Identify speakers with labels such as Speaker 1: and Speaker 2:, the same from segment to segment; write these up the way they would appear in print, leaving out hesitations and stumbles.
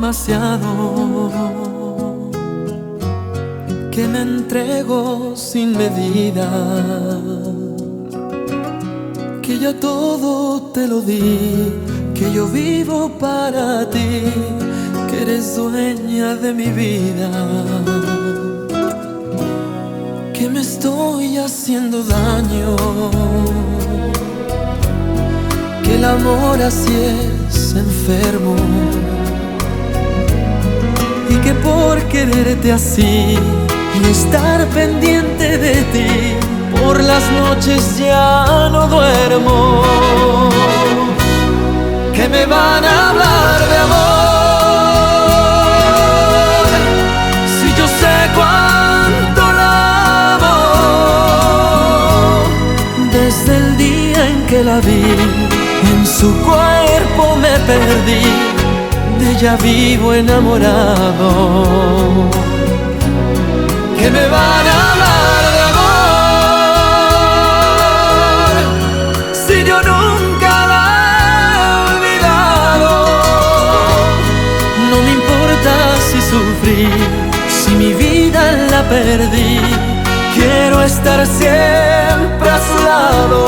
Speaker 1: demasiado, que me entrego sin medida, que ya todo te lo di, que yo vivo para ti, que eres dueña de mi vida, que me estoy haciendo daño, que el amor así es enfermo, y que por quererte así y estar pendiente de ti, por las noches ya no duermo, que me van a hablar de amor, si yo sé cuánto la amo, desde el día en que la vi, en su cuerpo me perdí, de ella vivo enamorado, que me van a hablar de amor, si yo nunca la he olvidado. No me importa si sufrí, si mi vida la perdí, quiero estar siempre a su lado.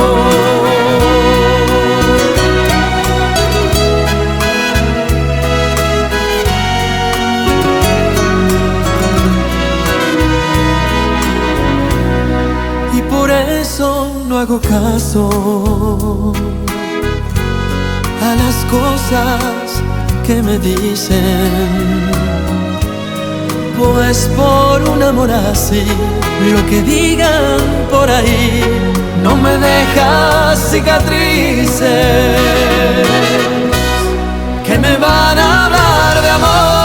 Speaker 1: No hago caso a las cosas que me dicen, pues por un amor así, lo que digan por ahí no me deja cicatrices, que me van a hablar de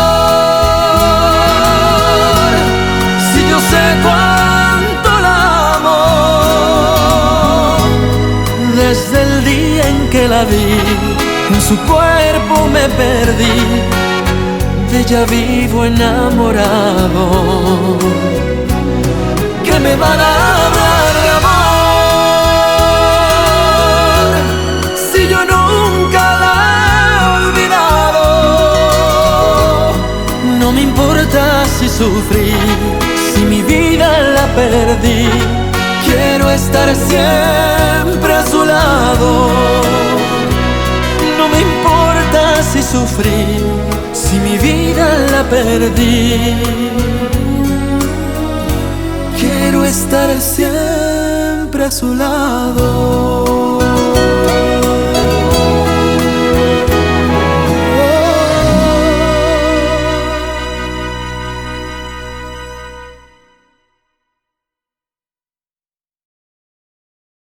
Speaker 1: amor, si yo sé cuánto la amo. Desde el día en que la vi, en su cuerpo me perdí, de ella vivo enamorado, que me van a hablar de amor, si yo nunca la he olvidado. No me importa si sufrí, si mi vida la perdí, quiero estar siempre a su lado. No me importa si sufrí, si mi vida la perdí, quiero estar siempre a su lado.